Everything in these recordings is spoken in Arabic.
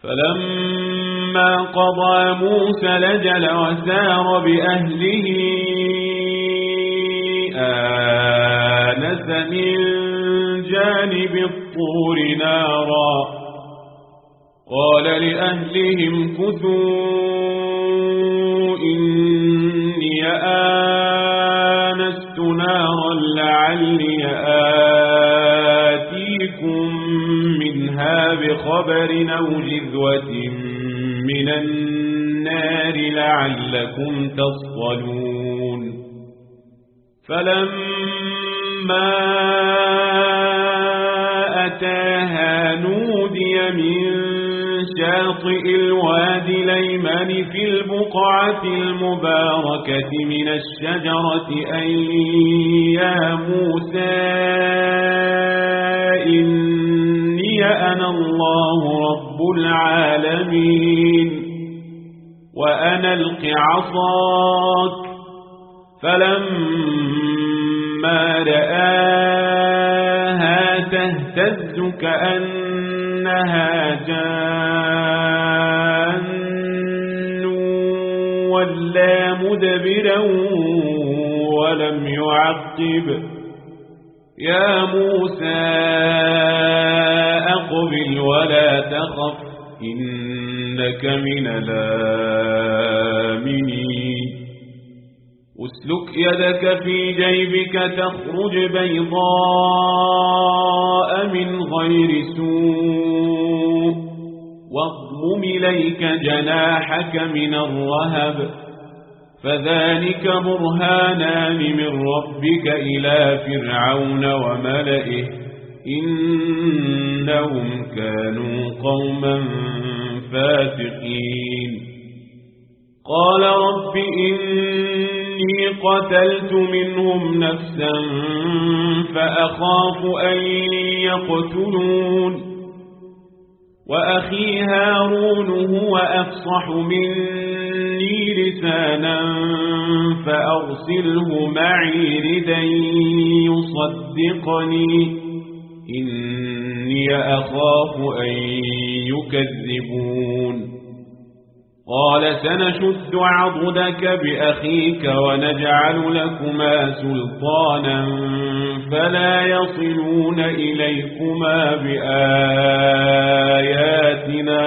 فلما قضى موسى الأجل وسار بأهله آنس من جانب الطور نارا قال لأهلهم كثوا إني آنست نارا لعلي آتيكم منها بخبر أو جذوة من النار لعلكم تصطلون فلما أتاها نودي من شاطئ الوادي الأيمن في البقعة المباركة من الشجرة أن يا موسى إني أنا الله رب العالمين وأنا ألق عصاك فلما رآها تهتز كأنها جان ولا مدبرا ولم يعقب يا موسى أقبل ولا تخف إنك من الآمنين اسلك يدك في جيبك تخرج بيضاء من غير سوء واضمم إليك جناحك من الرهب فذلك برهانان من ربك إلى فرعون وملئه إنهم كانوا قوما فاسقين قال رب إني قتلت منهم نفسا فأخاف أن يقتلون وأخي هارون هو أفصح مني لسانا فأرسله معي ردا يصدقني إني أخاف أن يكذبون قال سنشد عضدك بأخيك ونجعل لكما سلطانا فلا يصلون إليكما بآياتنا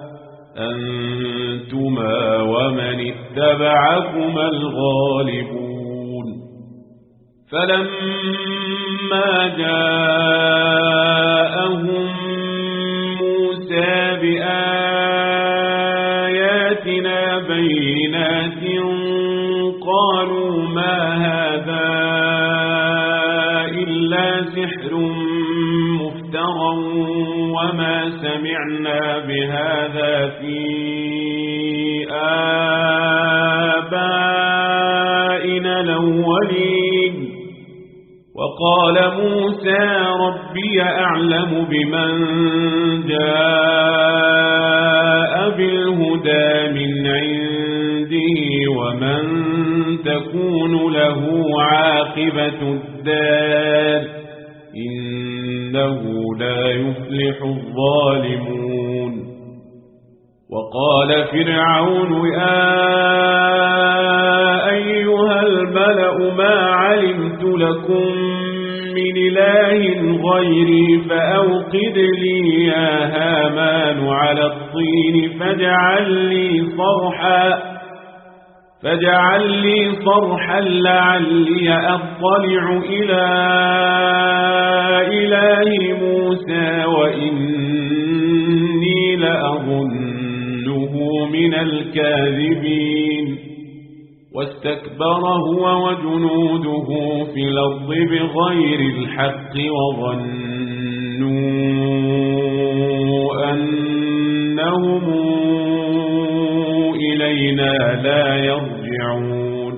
أنتما ومن اتبعكما الغالبون فلما جاءهم موسى بآياتنا بينات قالوا ما هذا إلا سحر مفترى وما سمعنا بهذا في آبائنا الأولين وقال موسى ربي أعلم بمن جاء بالهدى من عنده ومن تكون له عاقبة الدار إنه لا يفلح الظالمون وقال فرعون يا أيها الملأ ما علمت لكم من إله غيري فأوقد لي يا هامان على الطين فاجعل لي صرحا لعلي أطلع إلى إله موسى وإني لأظنه من الكاذبين واستكبر هو وجنوده في الأرض بغير الحق وظنوا أنهم إلينا لا يرجعون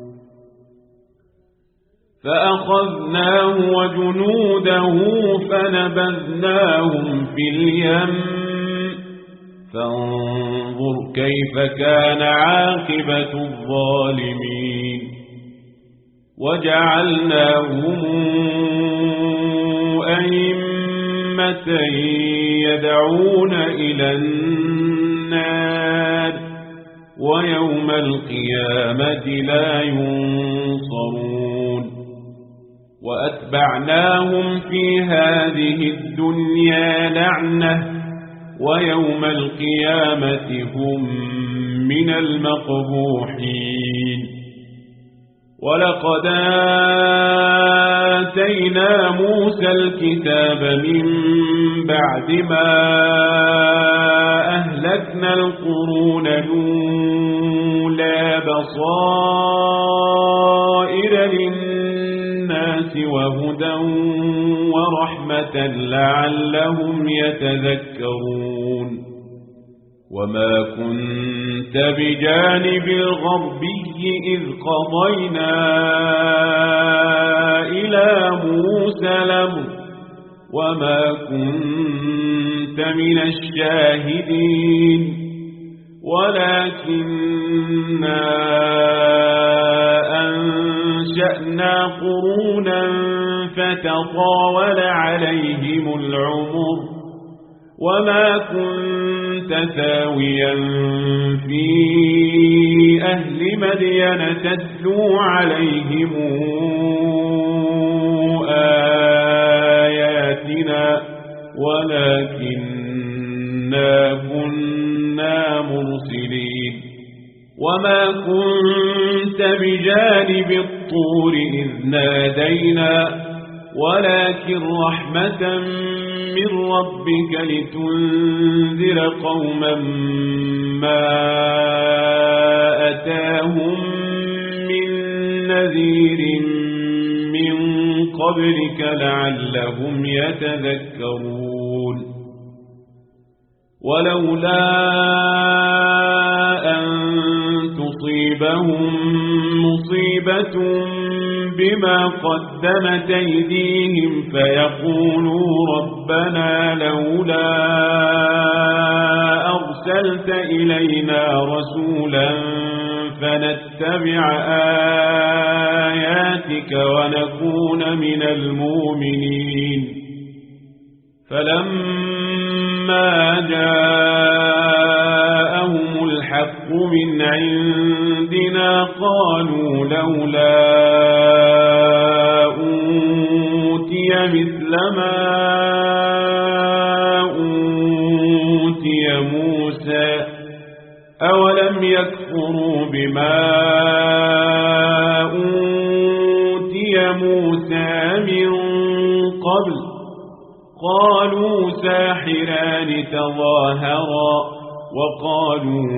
فأخذناه وجنوده فنبذناهم في اليم فانظر كيف كان عاقبة الظالمين وجعلناهم أئمة أمة يدعون إلى النار ويوم القيامة لا ينصرون وأتبعناهم في هذه الدنيا لعنة ويوم القيامة هم من المقبوحين ولقد آتينا موسى الكتاب من بعد ما أهلكنا القرون الأولى بصائر للناس وهدى ورحمة لعلهم يتذكرون وما كنت بجانب الغربي إذ قضينا إلى موسى الأمر وما كنت من الشاهدين ولكننا أنشأنا قرونا فتطاول عليهم العمر وما كنت ثاويا في أهل مدين تتلو عليهم آياتنا ولكننا كنا مرسلين وما كنت بجانب الطور إذ نادينا ولكن رحمة من ربك لتنذر قوما ما أتاهم من نذير من قبلك لعلهم يتذكرون ولولا أن تصيبهم مصيبة بما قدمت أيديهم فيقولوا ربنا لولا أرسلت إلينا رسولا فنتبع آياتك ونكون من المؤمنين فلما جاءهم الحق من عندنا قالوا لولا أوتي مثل ما أوتي موسى أولم يكفروا بما أوتي موسى من قبل قالوا ساحران تظاهرا وقالوا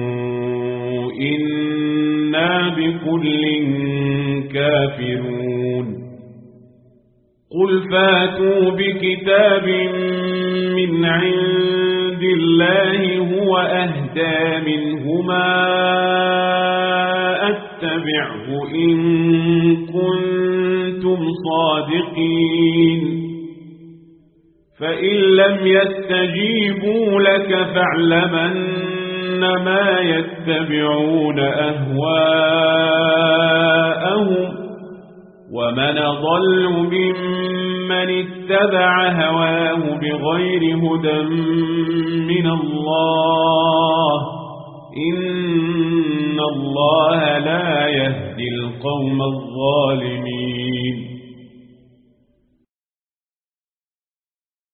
إنا بكل كافرون قل فاتوا بكتاب من عند الله هو أهدى منهما أتبعه إن كنتم صادقين فإن لم يستجيبوا لك فاعلمن ما يتبعون أهواءهم ومن ضل ممن اتبع هواه بغير هدى من الله إن الله لا يهدي القوم الظالمين